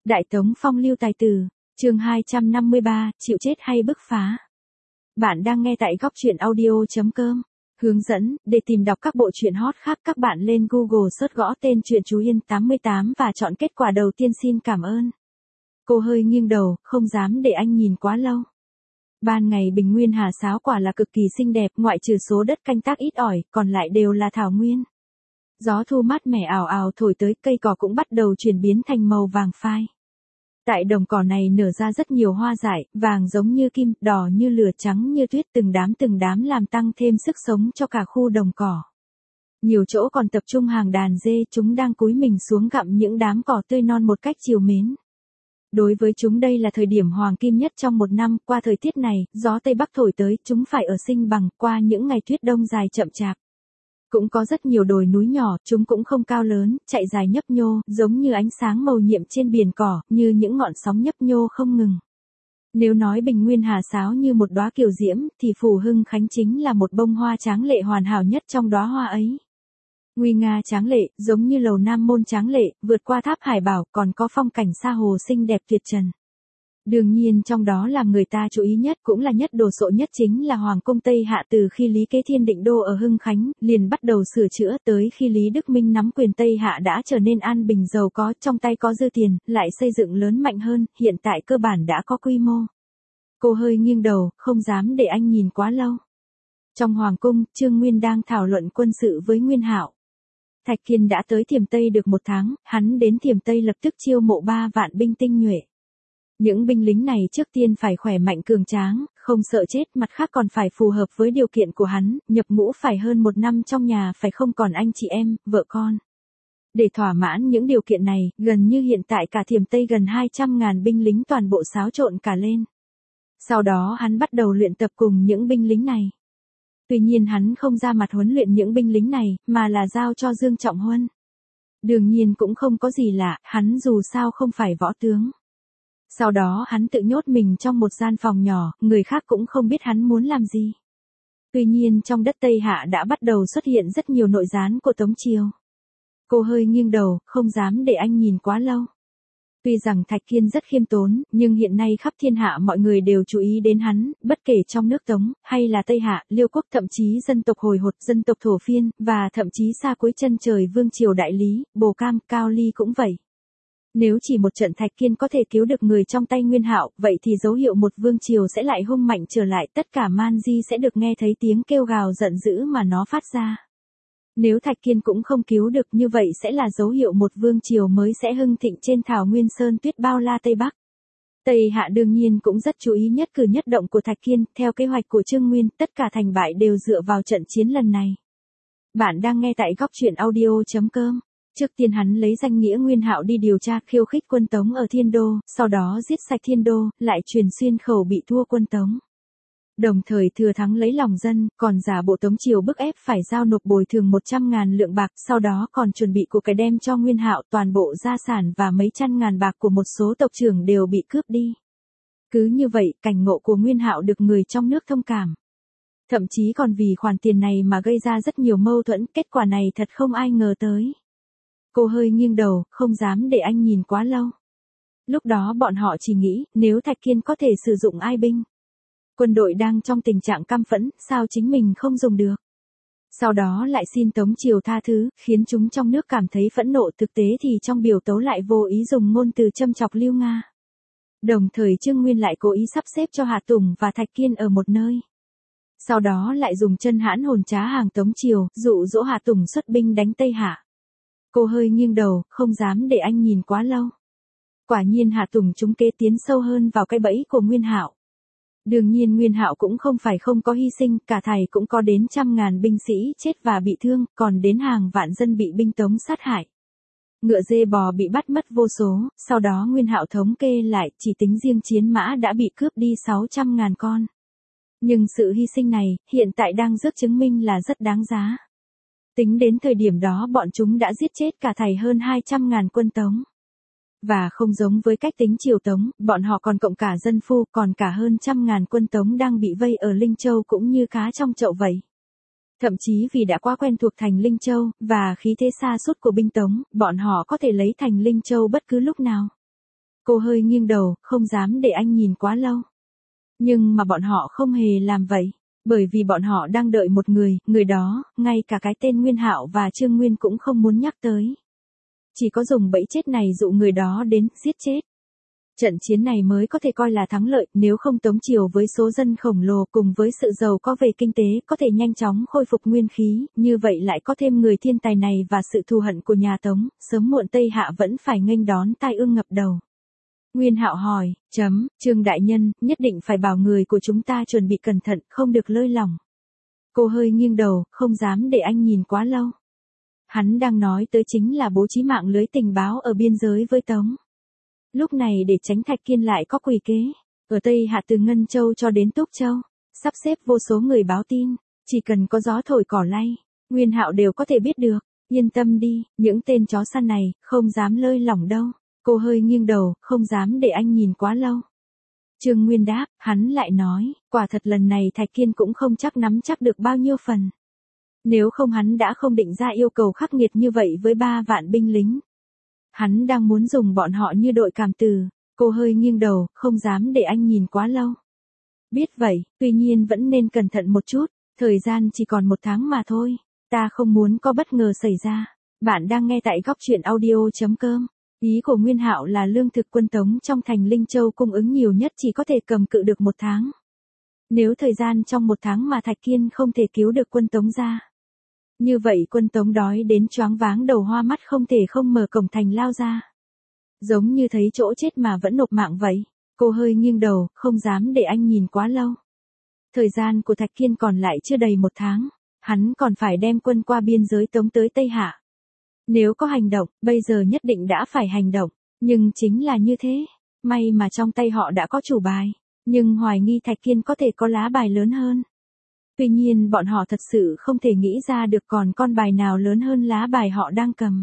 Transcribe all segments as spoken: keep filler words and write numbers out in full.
Đại Tống phong lưu tài tử, chương hai trăm năm mươi ba, chịu chết hay bức phá. Bạn đang nghe tại góc truyện audio chấm com. Hướng dẫn, để tìm đọc các bộ truyện hot khác các bạn lên Google search gõ tên truyện Chú Yên tám mươi tám và chọn kết quả đầu tiên. Xin cảm ơn. Cô hơi nghiêng đầu, không dám để anh nhìn quá lâu. Ban ngày bình nguyên Hà Sáo quả là cực kỳ xinh đẹp, ngoại trừ số đất canh tác ít ỏi, còn lại đều là thảo nguyên. Gió thu mát mẻ ảo ảo thổi tới, cây cỏ cũng bắt đầu chuyển biến thành màu vàng phai. Tại đồng cỏ này nở ra rất nhiều hoa dại, vàng giống như kim, đỏ như lửa, trắng như tuyết, từng đám từng đám làm tăng thêm sức sống cho cả khu đồng cỏ. Nhiều chỗ còn tập trung hàng đàn dê, chúng đang cúi mình xuống gặm những đám cỏ tươi non một cách trìu mến. Đối với chúng đây là thời điểm hoàng kim nhất trong một năm, qua thời tiết này, gió Tây Bắc thổi tới, chúng phải ở sinh bằng, qua những ngày tuyết đông dài chậm chạp. Cũng có rất nhiều đồi núi nhỏ, chúng cũng không cao lớn, chạy dài nhấp nhô, giống như ánh sáng màu nhiệm trên biển cỏ, như những ngọn sóng nhấp nhô không ngừng. Nếu nói bình nguyên Hà Sáo như một đóa kiều diễm, thì Phù Hưng Khánh chính là một bông hoa tráng lệ hoàn hảo nhất trong đóa hoa ấy. Nguy nga tráng lệ, giống như lầu Nam Môn tráng lệ, vượt qua tháp Hải Bảo, còn có phong cảnh sa hồ xinh đẹp tuyệt trần. Đương nhiên trong đó làm người ta chú ý nhất, cũng là nhất đồ sộ nhất, chính là Hoàng cung Tây Hạ. Từ khi Lý Kế Thiên định đô ở Hưng Khánh, liền bắt đầu sửa chữa, tới khi Lý Đức Minh nắm quyền Tây Hạ đã trở nên an bình giàu có, trong tay có dư tiền, lại xây dựng lớn mạnh hơn, hiện tại cơ bản đã có quy mô. Cô hơi nghiêng đầu, không dám để anh nhìn quá lâu. Trong Hoàng cung, Trương Nguyên đang thảo luận quân sự với Nguyên Hạo. Thạch Kiên đã tới Thiểm Tây được một tháng, hắn đến Thiểm Tây lập tức chiêu mộ ba vạn binh tinh nhuệ. Những binh lính này trước tiên phải khỏe mạnh cường tráng, không sợ chết, mặt khác còn phải phù hợp với điều kiện của hắn, nhập ngũ phải hơn một năm trong nhà phải không còn anh chị em, vợ con. Để thỏa mãn những điều kiện này, gần như hiện tại cả Thiểm Tây gần hai trăm ngàn binh lính toàn bộ xáo trộn cả lên. Sau đó hắn bắt đầu luyện tập cùng những binh lính này. Tuy nhiên hắn không ra mặt huấn luyện những binh lính này, mà là giao cho Dương Trọng Huân. Đương nhiên cũng không có gì lạ, hắn dù sao không phải võ tướng. Sau đó hắn tự nhốt mình trong một gian phòng nhỏ, người khác cũng không biết hắn muốn làm gì. Tuy nhiên trong đất Tây Hạ đã bắt đầu xuất hiện rất nhiều nội gián của Tống Triều. Cô hơi nghiêng đầu, không dám để anh nhìn quá lâu. Tuy rằng Thạch Kiên rất khiêm tốn, nhưng hiện nay khắp thiên hạ mọi người đều chú ý đến hắn, bất kể trong nước Tống, hay là Tây Hạ, Liêu quốc, thậm chí dân tộc Hồi Hột, dân tộc Thổ Phiên, và thậm chí xa cuối chân trời Vương Triều Đại Lý, Bồ Cam, Cao Ly cũng vậy. Nếu chỉ một trận Thạch Kiên có thể cứu được người trong tay Nguyên Hạo, vậy thì dấu hiệu một vương triều sẽ lại hung mạnh trở lại, tất cả man di sẽ được nghe thấy tiếng kêu gào giận dữ mà nó phát ra. Nếu Thạch Kiên cũng không cứu được, như vậy sẽ là dấu hiệu một vương triều mới sẽ hưng thịnh trên thảo nguyên sơn tuyết bao la Tây Bắc. Tây Hạ đương nhiên cũng rất chú ý nhất cử nhất động của Thạch Kiên, theo kế hoạch của Trương Nguyên, tất cả thành bại đều dựa vào trận chiến lần này. Bạn đang nghe tại góc truyện audio chấm com. Trước tiên hắn lấy danh nghĩa Nguyên Hạo đi điều tra khiêu khích quân Tống ở Thiên Đô, sau đó giết sạch Thiên Đô, lại truyền xuyên khẩu bị thua quân Tống. Đồng thời thừa thắng lấy lòng dân, còn giả bộ Tống Triều bức ép phải giao nộp bồi thường một trăm ngàn lượng bạc, sau đó còn chuẩn bị của cái đem cho Nguyên Hạo, toàn bộ gia sản và mấy trăm ngàn bạc của một số tộc trưởng đều bị cướp đi. Cứ như vậy, cảnh ngộ của Nguyên Hạo được người trong nước thông cảm. Thậm chí còn vì khoản tiền này mà gây ra rất nhiều mâu thuẫn, kết quả này thật không ai ngờ tới. Cô hơi nghiêng đầu, không dám để anh nhìn quá lâu. Lúc đó bọn họ chỉ nghĩ, nếu Thạch Kiên có thể sử dụng ai binh. Quân đội đang trong tình trạng căm phẫn, sao chính mình không dùng được. Sau đó lại xin Tống Triều tha thứ, khiến chúng trong nước cảm thấy phẫn nộ, thực tế thì trong biểu tấu lại vô ý dùng ngôn từ châm chọc Lưu Nga. Đồng thời Trương Nguyên lại cố ý sắp xếp cho Hà Tùng và Thạch Kiên ở một nơi. Sau đó lại dùng chân hãn hồn trá hàng Tống Triều, dụ dỗ Hà Tùng xuất binh đánh Tây Hạ. Cô hơi nghiêng đầu, không dám để anh nhìn quá lâu. Quả nhiên Hà Tùng trúng kế tiến sâu hơn vào cái bẫy của Nguyên Hạo. Đương nhiên Nguyên Hạo cũng không phải không có hy sinh, cả thảy cũng có đến trăm ngàn binh sĩ chết và bị thương, còn đến hàng vạn dân bị binh Tống sát hại. Ngựa dê bò bị bắt mất vô số, sau đó Nguyên Hạo thống kê lại, chỉ tính riêng chiến mã đã bị cướp đi sáu trăm ngàn con. Nhưng sự hy sinh này, hiện tại đang rước chứng minh là rất đáng giá. Tính đến thời điểm đó bọn chúng đã giết chết cả thảy hơn hai trăm ngàn quân Tống. Và không giống với cách tính triều Tống, bọn họ còn cộng cả dân phu, còn cả hơn trăm ngàn quân Tống đang bị vây ở Linh Châu cũng như cá trong chậu vậy. Thậm chí vì đã quá quen thuộc thành Linh Châu, và khí thế xa sút của binh Tống, bọn họ có thể lấy thành Linh Châu bất cứ lúc nào. Cô hơi nghiêng đầu, không dám để anh nhìn quá lâu. Nhưng mà bọn họ không hề làm vậy. Bởi vì bọn họ đang đợi một người, người đó, ngay cả cái tên Nguyên Hạo và Trương Nguyên cũng không muốn nhắc tới. Chỉ có dùng bẫy chết này dụ người đó đến, giết chết. Trận chiến này mới có thể coi là thắng lợi, nếu không Tống Triều với số dân khổng lồ cùng với sự giàu có về kinh tế có thể nhanh chóng khôi phục nguyên khí, như vậy lại có thêm người thiên tài này và sự thù hận của nhà Tống, sớm muộn Tây Hạ vẫn phải nghênh đón tai ương ngập đầu. Nguyên Hạo hỏi, chấm, Trương đại nhân, nhất định phải bảo người của chúng ta chuẩn bị cẩn thận, không được lơi lỏng. Cô hơi nghiêng đầu, không dám để anh nhìn quá lâu. Hắn đang nói tới chính là bố trí mạng lưới tình báo ở biên giới với Tống. Lúc này để tránh Thạch Kiên lại có quỷ kế, ở Tây Hạ từ Ngân Châu cho đến Túc Châu, sắp xếp vô số người báo tin, chỉ cần có gió thổi cỏ lay, Nguyên Hạo đều có thể biết được, yên tâm đi, những tên chó săn này, không dám lơi lỏng đâu. Cô hơi nghiêng đầu, không dám để anh nhìn quá lâu. Trương Nguyên đáp, hắn lại nói, quả thật lần này Thạch Kiên cũng không chắc nắm chắc được bao nhiêu phần. Nếu không hắn đã không định ra yêu cầu khắc nghiệt như vậy với ba vạn binh lính. Hắn đang muốn dùng bọn họ như đội cảm tử. Cô hơi nghiêng đầu, không dám để anh nhìn quá lâu. Biết vậy, tuy nhiên vẫn nên cẩn thận một chút, thời gian chỉ còn một tháng mà thôi. Ta không muốn có bất ngờ xảy ra. Bạn đang nghe tại góc truyện audio chấm com. Ý của Nguyên Hạo là lương thực quân Tống trong thành Linh Châu cung ứng nhiều nhất chỉ có thể cầm cự được một tháng. Nếu thời gian trong một tháng mà Thạch Kiên không thể cứu được quân Tống ra. Như vậy quân Tống đói đến choáng váng đầu hoa mắt không thể không mở cổng thành lao ra. Giống như thấy chỗ chết mà vẫn nộp mạng vậy. Cô hơi nghiêng đầu, không dám để anh nhìn quá lâu. Thời gian của Thạch Kiên còn lại chưa đầy một tháng. Hắn còn phải đem quân qua biên giới Tống tới Tây Hạ. Nếu có hành động, bây giờ nhất định đã phải hành động. Nhưng chính là như thế. May mà trong tay họ đã có chủ bài. Nhưng hoài nghi Thạch Kiên có thể có lá bài lớn hơn. Tuy nhiên bọn họ thật sự không thể nghĩ ra được còn con bài nào lớn hơn lá bài họ đang cầm.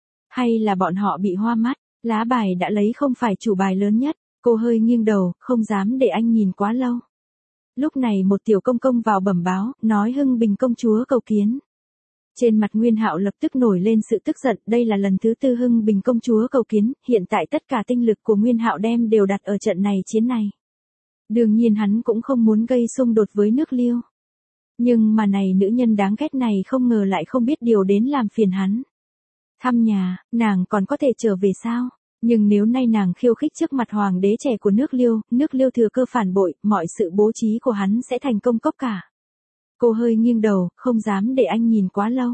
Hay là bọn họ bị hoa mắt, lá bài đã lấy không phải chủ bài lớn nhất. Cô hơi nghiêng đầu, không dám để anh nhìn quá lâu. Lúc này một tiểu công công vào bẩm báo, nói Hưng Bình công chúa cầu kiến. Trên mặt Nguyên Hạo lập tức nổi lên sự tức giận, đây là lần thứ tư Hưng Bình công chúa cầu kiến, hiện tại tất cả tinh lực của Nguyên Hạo đem đều đặt ở trận này chiến này. Đương nhiên hắn cũng không muốn gây xung đột với nước Liêu. Nhưng mà này nữ nhân đáng ghét này không ngờ lại không biết điều đến làm phiền hắn. Thăm nhà, nàng còn có thể trở về sao? Nhưng nếu nay nàng khiêu khích trước mặt hoàng đế trẻ của nước Liêu, nước Liêu thừa cơ phản bội, mọi sự bố trí của hắn sẽ thành công cốc cả. Cô hơi nghiêng đầu, không dám để anh nhìn quá lâu.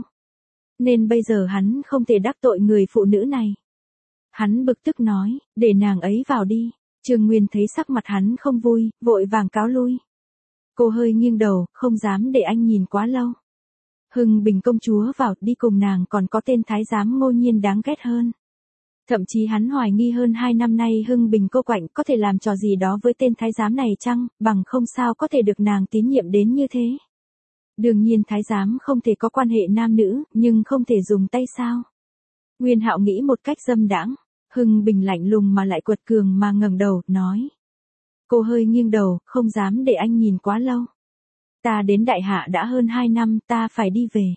Nên bây giờ hắn không thể đắc tội người phụ nữ này. Hắn bực tức nói, để nàng ấy vào đi. Trương Nguyên thấy sắc mặt hắn không vui, vội vàng cáo lui. Cô hơi nghiêng đầu, không dám để anh nhìn quá lâu. Hưng Bình công chúa vào, đi cùng nàng còn có tên thái giám Ngô Nhiên đáng ghét hơn. Thậm chí hắn hoài nghi hơn hai năm nay Hưng Bình cô quạnh có thể làm trò gì đó với tên thái giám này chăng, bằng không sao có thể được nàng tín nhiệm đến như thế. Đương nhiên thái giám không thể có quan hệ nam nữ, nhưng không thể dùng tay sao. Nguyên Hạo nghĩ một cách dâm đãng. Hưng Bình lạnh lùng mà lại quật cường mà ngẩng đầu, nói. Cô hơi nghiêng đầu, không dám để anh nhìn quá lâu. Ta đến Đại Hạ đã hơn hai năm, ta phải đi về.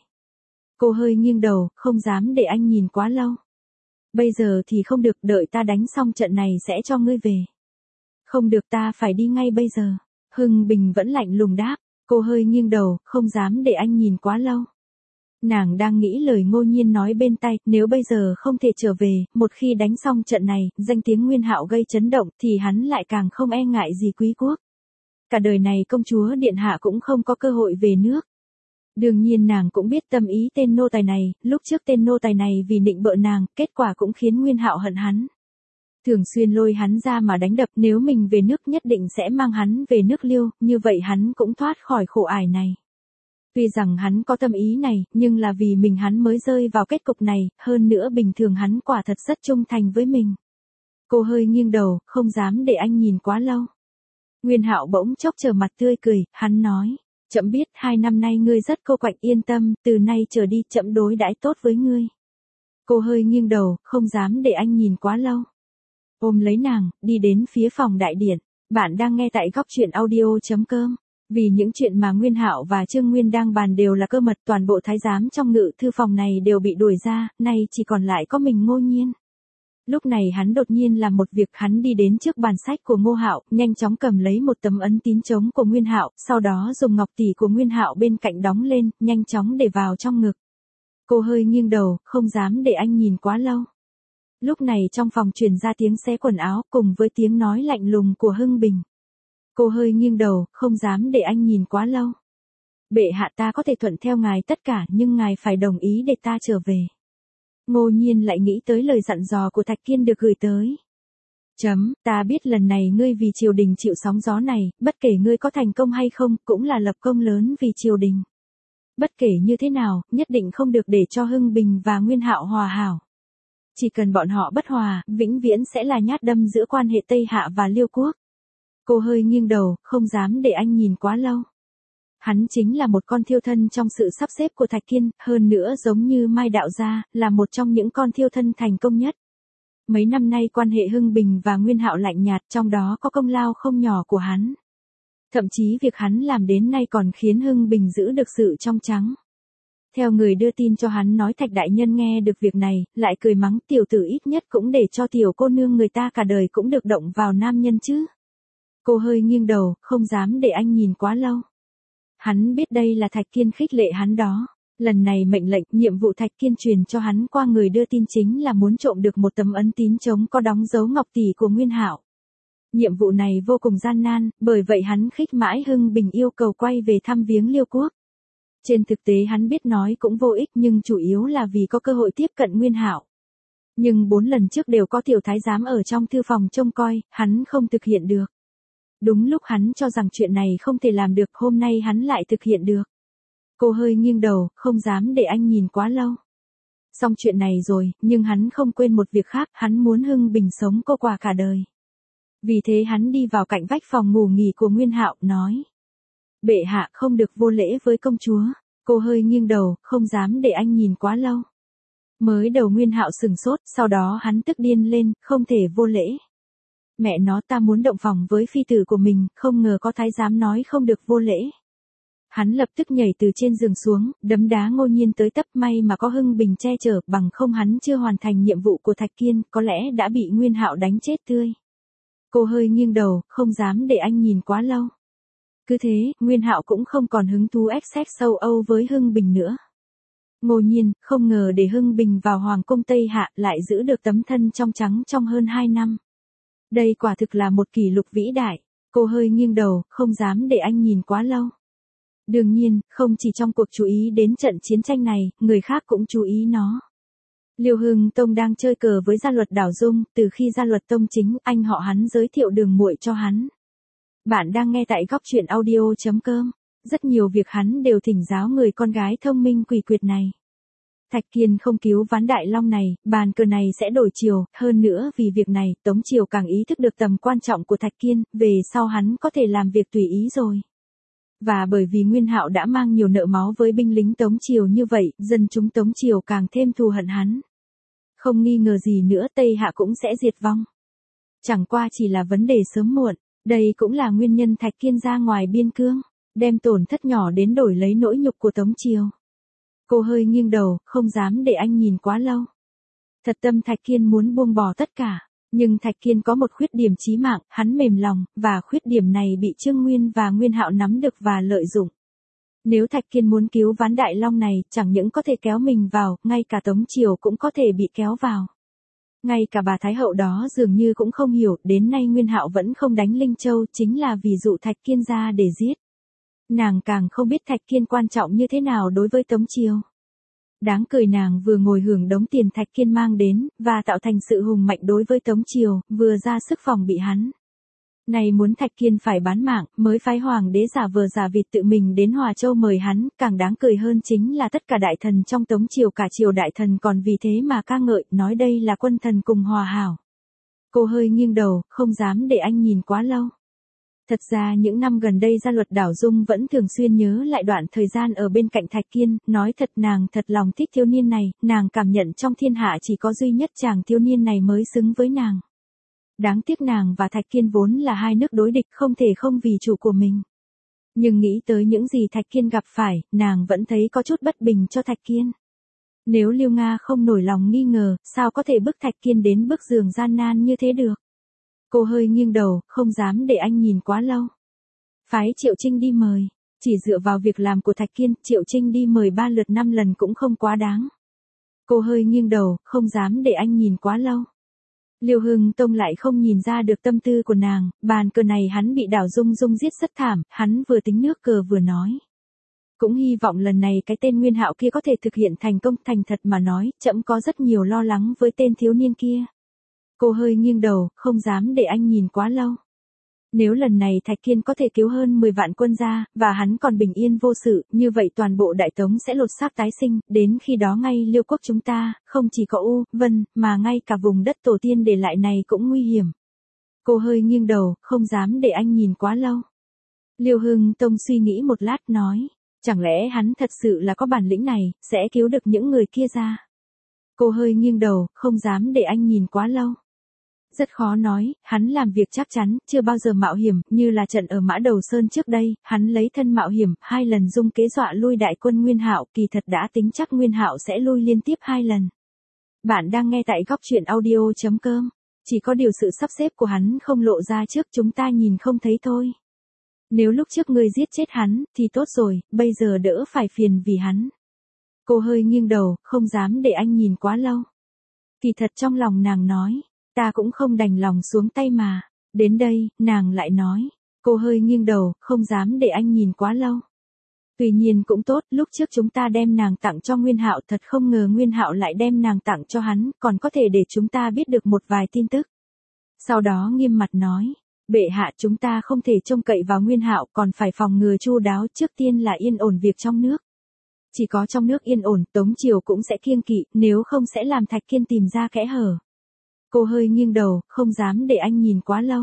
Cô hơi nghiêng đầu, không dám để anh nhìn quá lâu. Bây giờ thì không được, đợi ta đánh xong trận này sẽ cho ngươi về. Không được, ta phải đi ngay bây giờ. Hưng Bình vẫn lạnh lùng đáp. Cô hơi nghiêng đầu, không dám để anh nhìn quá lâu. Nàng đang nghĩ lời Ngô Nhiên nói bên tai, nếu bây giờ không thể trở về, một khi đánh xong trận này, danh tiếng Nguyên Hạo gây chấn động, thì hắn lại càng không e ngại gì quý quốc. Cả đời này công chúa điện hạ cũng không có cơ hội về nước. Đương nhiên nàng cũng biết tâm ý tên nô tài này, lúc trước tên nô tài này vì nịnh bợ nàng, kết quả cũng khiến Nguyên Hạo hận hắn. Thường xuyên lôi hắn ra mà đánh đập, nếu mình về nước nhất định sẽ mang hắn về nước Liêu, như vậy hắn cũng thoát khỏi khổ ải này. Tuy rằng hắn có tâm ý này, nhưng là vì mình hắn mới rơi vào kết cục này, hơn nữa bình thường hắn quả thật rất trung thành với mình. Cô hơi nghiêng đầu, không dám để anh nhìn quá lâu. Nguyên Hạo bỗng chốc trở mặt tươi cười, hắn nói, trẫm biết hai năm nay ngươi rất cô quạnh, yên tâm, từ nay trở đi trẫm đối đãi tốt với ngươi. Cô hơi nghiêng đầu, không dám để anh nhìn quá lâu. Ôm lấy nàng, đi đến phía phòng đại điện. Bạn đang nghe tại góc truyện audio chấm com. Vì những chuyện mà Nguyên Hạo và Trương Nguyên đang bàn đều là cơ mật, toàn bộ thái giám trong ngự thư phòng này đều bị đuổi ra, nay chỉ còn lại có mình Ngô Nhiên. Lúc này hắn đột nhiên làm một việc, hắn đi đến trước bàn sách của Ngô Hạo, nhanh chóng cầm lấy một tấm ấn tín trống của Nguyên Hạo, sau đó dùng ngọc tỷ của Nguyên Hạo bên cạnh đóng lên, nhanh chóng để vào trong ngực. Cô hơi nghiêng đầu, không dám để anh nhìn quá lâu. Lúc này trong phòng truyền ra tiếng xé quần áo, cùng với tiếng nói lạnh lùng của Hưng Bình. Cô hơi nghiêng đầu, không dám để anh nhìn quá lâu. Bệ hạ, ta có thể thuận theo ngài tất cả, nhưng ngài phải đồng ý để ta trở về. Ngô Nhiên lại nghĩ tới lời dặn dò của Thạch Kiên được gửi tới. Chấm, ta biết lần này ngươi vì triều đình chịu sóng gió này, bất kể ngươi có thành công hay không, cũng là lập công lớn vì triều đình. Bất kể như thế nào, nhất định không được để cho Hưng Bình và Nguyên Hạo hòa hảo. Chỉ cần bọn họ bất hòa, vĩnh viễn sẽ là nhát đâm giữa quan hệ Tây Hạ và Liêu Quốc. Cô hơi nghiêng đầu, không dám để anh nhìn quá lâu. Hắn chính là một con thiêu thân trong sự sắp xếp của Thạch Kiên, hơn nữa giống như Mai Đạo Gia, là một trong những con thiêu thân thành công nhất. Mấy năm nay quan hệ Hưng Bình và Nguyên Hạo lạnh nhạt, trong đó có công lao không nhỏ của hắn. Thậm chí việc hắn làm đến nay còn khiến Hưng Bình giữ được sự trong trắng. Theo người đưa tin cho hắn nói, Thạch đại nhân nghe được việc này, lại cười mắng, tiểu tử ít nhất cũng để cho tiểu cô nương người ta cả đời cũng được động vào nam nhân chứ. Cô hơi nghiêng đầu, không dám để anh nhìn quá lâu. Hắn biết đây là Thạch Kiên khích lệ hắn đó. Lần này mệnh lệnh, nhiệm vụ Thạch Kiên truyền cho hắn qua người đưa tin chính là muốn trộm được một tấm ấn tín trống có đóng dấu ngọc tỷ của Nguyên Hạo. Nhiệm vụ này vô cùng gian nan, bởi vậy hắn khích mãi Hưng Bình yêu cầu quay về thăm viếng Liêu Quốc. Trên thực tế hắn biết nói cũng vô ích, nhưng chủ yếu là vì có cơ hội tiếp cận Nguyên Hạo. Nhưng bốn lần trước đều có tiểu thái giám ở trong thư phòng trông coi, hắn không thực hiện được. Đúng lúc hắn cho rằng chuyện này không thể làm được, hôm nay hắn lại thực hiện được. Cô hơi nghiêng đầu, không dám để anh nhìn quá lâu. Xong chuyện này rồi, nhưng hắn không quên một việc khác, hắn muốn Hưng Bình sống cô quả cả đời. Vì thế hắn đi vào cạnh vách phòng ngủ nghỉ của Nguyên Hạo, nói. Bệ hạ, không được vô lễ với công chúa. Cô hơi nghiêng đầu, không dám để anh nhìn quá lâu. Mới đầu Nguyên Hạo sừng sốt, sau đó hắn tức điên lên, không thể vô lễ. Mẹ nó, ta muốn động phòng với phi tử của mình, không ngờ có thái giám nói không được vô lễ. Hắn lập tức nhảy từ trên giường xuống, đấm đá Ngô Nhiên tới tấp, may mà có Hưng Bình che chở, bằng không hắn chưa hoàn thành nhiệm vụ của Thạch Kiên, có lẽ đã bị Nguyên Hạo đánh chết tươi. Cô hơi nghiêng đầu, không dám để anh nhìn quá lâu. Cứ thế, Nguyên Hạo cũng không còn hứng thú ép xét sâu âu với Hưng Bình nữa. Ngô Nhiên, không ngờ để Hưng Bình vào Hoàng cung Tây Hạ lại giữ được tấm thân trong trắng trong hơn hai năm. Đây quả thực là một kỷ lục vĩ đại. Cô hơi nghiêng đầu, không dám để anh nhìn quá lâu. Đương nhiên, không chỉ trong cuộc chú ý đến trận chiến tranh này, người khác cũng chú ý nó. Liêu Hưng Tông đang chơi cờ với Gia Luật Đảo Dung, từ khi Gia Luật Tông chính, anh họ hắn giới thiệu Đường muội cho hắn. Bạn đang nghe tại góc truyện audio chấm com. Rất nhiều việc hắn đều thỉnh giáo người con gái thông minh quỷ quyệt này. Thạch Kiên không cứu ván Đại Long này, bàn cờ này sẽ đổi chiều, hơn nữa vì việc này, Tống Triều càng ý thức được tầm quan trọng của Thạch Kiên, về sau hắn có thể làm việc tùy ý rồi. Và bởi vì Nguyên Hạo đã mang nhiều nợ máu với binh lính Tống Triều như vậy, dân chúng Tống Triều càng thêm thù hận hắn. Không nghi ngờ gì nữa, Tây Hạ cũng sẽ diệt vong. Chẳng qua chỉ là vấn đề sớm muộn, đây cũng là nguyên nhân Thạch Kiên ra ngoài biên cương, đem tổn thất nhỏ đến đổi lấy nỗi nhục của Tống Triều. Cô hơi nghiêng đầu, không dám để anh nhìn quá lâu. Thật tâm Thạch Kiên muốn buông bỏ tất cả, nhưng Thạch Kiên có một khuyết điểm chí mạng, hắn mềm lòng, và khuyết điểm này bị Trương Nguyên và Nguyên Hạo nắm được và lợi dụng. Nếu Thạch Kiên muốn cứu ván Đại Long này, chẳng những có thể kéo mình vào, ngay cả Tống Triều cũng có thể bị kéo vào. Ngay cả bà Thái Hậu đó dường như cũng không hiểu, đến nay Nguyên Hạo vẫn không đánh Linh Châu, chính là vì dụ Thạch Kiên ra để giết. Nàng càng không biết Thạch Kiên quan trọng như thế nào đối với Tống Triều. Đáng cười, nàng vừa ngồi hưởng đống tiền Thạch Kiên mang đến, và tạo thành sự hùng mạnh đối với Tống Triều, vừa ra sức phòng bị hắn. Này muốn Thạch Kiên phải bán mạng, mới phái hoàng đế giả vờ giả vịt tự mình đến Hòa Châu mời hắn, càng đáng cười hơn chính là tất cả đại thần trong Tống Triều, cả triều đại thần còn vì thế mà ca ngợi, nói đây là quân thần cùng hòa hảo. Cô hơi nghiêng đầu, không dám để anh nhìn quá lâu. Thật ra những năm gần đây Gia Luật Đảo Dung vẫn thường xuyên nhớ lại đoạn thời gian ở bên cạnh Thạch Kiên, nói thật nàng thật lòng thích thiếu niên này, nàng cảm nhận trong thiên hạ chỉ có duy nhất chàng thiếu niên này mới xứng với nàng. Đáng tiếc nàng và Thạch Kiên vốn là hai nước đối địch, không thể không vì chủ của mình. Nhưng nghĩ tới những gì Thạch Kiên gặp phải, nàng vẫn thấy có chút bất bình cho Thạch Kiên. Nếu Liêu Nga không nổi lòng nghi ngờ, sao có thể bức Thạch Kiên đến bức giường gian nan như thế được? Cô hơi nghiêng đầu, không dám để anh nhìn quá lâu. Phái Triệu Trinh đi mời. Chỉ dựa vào việc làm của Thạch Kiên, Triệu Trinh đi mời ba lượt năm lần cũng không quá đáng. Cô hơi nghiêng đầu, không dám để anh nhìn quá lâu. Liêu Hưng Tông lại không nhìn ra được tâm tư của nàng, bàn cờ này hắn bị Đào Dung Dung giết rất thảm, hắn vừa tính nước cờ vừa nói. Cũng hy vọng lần này cái tên Nguyên Hạo kia có thể thực hiện thành công. Thành thật mà nói, trẫm có rất nhiều lo lắng với tên thiếu niên kia. Cô hơi nghiêng đầu, không dám để anh nhìn quá lâu. Nếu lần này Thạch Kiên có thể cứu hơn mười vạn quân ra, và hắn còn bình yên vô sự, như vậy toàn bộ Đại Tống sẽ lột xác tái sinh, đến khi đó ngay Liêu quốc chúng ta, không chỉ có U, Vân, mà ngay cả vùng đất tổ tiên để lại này cũng nguy hiểm. Cô hơi nghiêng đầu, không dám để anh nhìn quá lâu. Liêu Hưng Tông suy nghĩ một lát nói, chẳng lẽ hắn thật sự là có bản lĩnh này, sẽ cứu được những người kia ra. Cô hơi nghiêng đầu, không dám để anh nhìn quá lâu. Rất khó nói, hắn làm việc chắc chắn, chưa bao giờ mạo hiểm, như là trận ở Mã Đầu Sơn trước đây, hắn lấy thân mạo hiểm, hai lần dung kế dọa lui đại quân Nguyên Hạo, kỳ thật đã tính chắc Nguyên Hạo sẽ lui liên tiếp hai lần. Bạn đang nghe tại góc truyện audio chấm com, chỉ có điều sự sắp xếp của hắn không lộ ra trước, chúng ta nhìn không thấy thôi. Nếu lúc trước ngươi giết chết hắn, thì tốt rồi, bây giờ đỡ phải phiền vì hắn. Cô hơi nghiêng đầu, không dám để anh nhìn quá lâu. Kỳ thật trong lòng nàng nói, ta cũng không đành lòng xuống tay mà. Đến đây, nàng lại nói. Cô hơi nghiêng đầu, không dám để anh nhìn quá lâu. Tuy nhiên cũng tốt, lúc trước chúng ta đem nàng tặng cho Nguyên Hạo, thật không ngờ Nguyên Hạo lại đem nàng tặng cho hắn, còn có thể để chúng ta biết được một vài tin tức. Sau đó nghiêm mặt nói, bệ hạ chúng ta không thể trông cậy vào Nguyên Hạo, còn phải phòng ngừa chu đáo, trước tiên là yên ổn việc trong nước. Chỉ có trong nước yên ổn, Tống triều cũng sẽ kiêng kỵ, nếu không sẽ làm Thạch Kiên tìm ra kẽ hở. Cô hơi nghiêng đầu, không dám để anh nhìn quá lâu.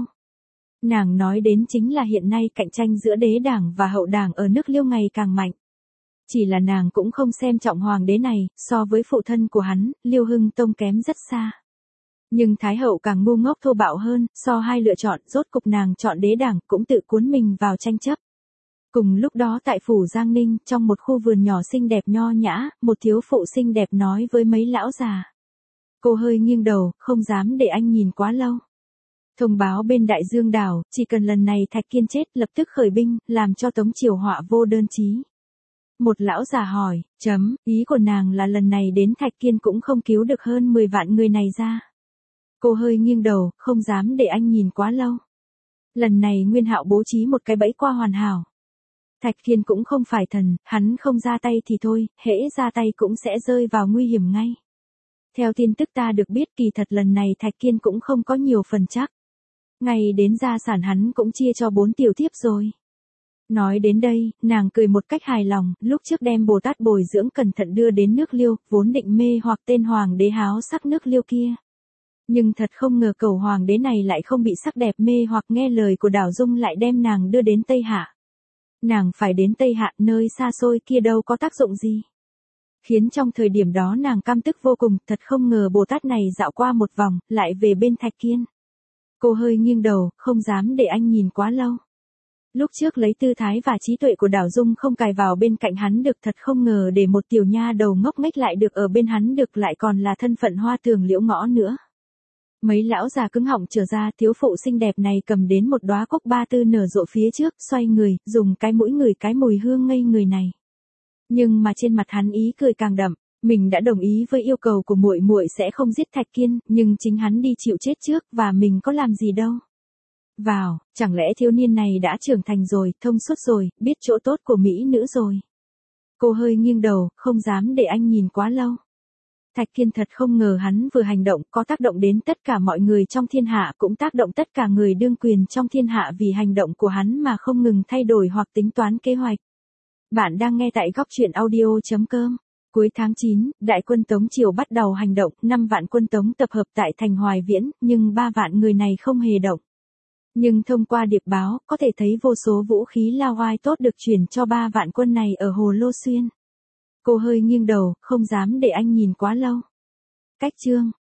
Nàng nói đến chính là hiện nay cạnh tranh giữa đế đảng và hậu đảng ở nước Liêu ngày càng mạnh. Chỉ là nàng cũng không xem trọng hoàng đế này, so với phụ thân của hắn, Liêu Hưng Tông kém rất xa. Nhưng Thái hậu càng ngu ngốc thô bạo hơn, so hai lựa chọn, rốt cục nàng chọn đế đảng, cũng tự cuốn mình vào tranh chấp. Cùng lúc đó tại phủ Giang Ninh, trong một khu vườn nhỏ xinh đẹp nho nhã, một thiếu phụ xinh đẹp nói với mấy lão già. Cô hơi nghiêng đầu, không dám để anh nhìn quá lâu. Thông báo bên Đại Dương đảo, chỉ cần lần này Thạch Kiên chết, lập tức khởi binh, làm cho Tống triều họa vô đơn chí. Một lão già hỏi, chấm, ý của nàng là lần này đến Thạch Kiên cũng không cứu được hơn mười vạn người này ra. Cô hơi nghiêng đầu, không dám để anh nhìn quá lâu. Lần này Nguyên Hạo bố trí một cái bẫy qua hoàn hảo. Thạch Kiên cũng không phải thần, hắn không ra tay thì thôi, hễ ra tay cũng sẽ rơi vào nguy hiểm ngay. Theo tin tức ta được biết, kỳ thật lần này Thạch Kiên cũng không có nhiều phần chắc. Ngay đến gia sản hắn cũng chia cho bốn tiểu thiếp rồi. Nói đến đây, nàng cười một cách hài lòng, lúc trước đem Bồ Tát bồi dưỡng cẩn thận đưa đến nước Liêu, vốn định mê hoặc tên hoàng đế háo sắc nước Liêu kia. Nhưng thật không ngờ cầu hoàng đế này lại không bị sắc đẹp mê hoặc, nghe lời của Đào Dung lại đem nàng đưa đến Tây Hạ. Nàng phải đến Tây Hạ, nơi xa xôi kia đâu có tác dụng gì. Khiến trong thời điểm đó nàng căm tức vô cùng, thật không ngờ Bồ Tát này dạo qua một vòng, lại về bên Thạch Kiên. Cô hơi nghiêng đầu, không dám để anh nhìn quá lâu. Lúc trước lấy tư thái và trí tuệ của Đào Dung không cài vào bên cạnh hắn được, thật không ngờ để một tiểu nha đầu ngốc nghếch lại được ở bên hắn được, lại còn là thân phận hoa tường liễu ngõ nữa. Mấy lão già cứng họng trở ra, thiếu phụ xinh đẹp này cầm đến một đóa cúc ba tư nở rộ phía trước, xoay người, dùng cái mũi ngửi cái mùi hương ngây người này. Nhưng mà trên mặt hắn ý cười càng đậm, mình đã đồng ý với yêu cầu của muội muội sẽ không giết Thạch Kiên, nhưng chính hắn đi chịu chết trước, và mình có làm gì đâu. Vào, chẳng lẽ thiếu niên này đã trưởng thành rồi, thông suốt rồi, biết chỗ tốt của mỹ nữ rồi. Cô hơi nghiêng đầu, không dám để anh nhìn quá lâu. Thạch Kiên thật không ngờ hắn vừa hành động có tác động đến tất cả mọi người trong thiên hạ, cũng tác động tất cả người đương quyền trong thiên hạ, vì hành động của hắn mà không ngừng thay đổi hoặc tính toán kế hoạch. Bạn đang nghe tại góc truyện audio chấm com. Cuối tháng chín, đại quân Tống triều bắt đầu hành động, năm vạn quân Tống tập hợp tại thành Hoài Viễn, nhưng ba vạn người này không hề động. Nhưng thông qua điệp báo, có thể thấy vô số vũ khí lao oai tốt được chuyển cho ba vạn quân này ở Hồ Lô Xuyên. Cô hơi nghiêng đầu, không dám để anh nhìn quá lâu. Cách chương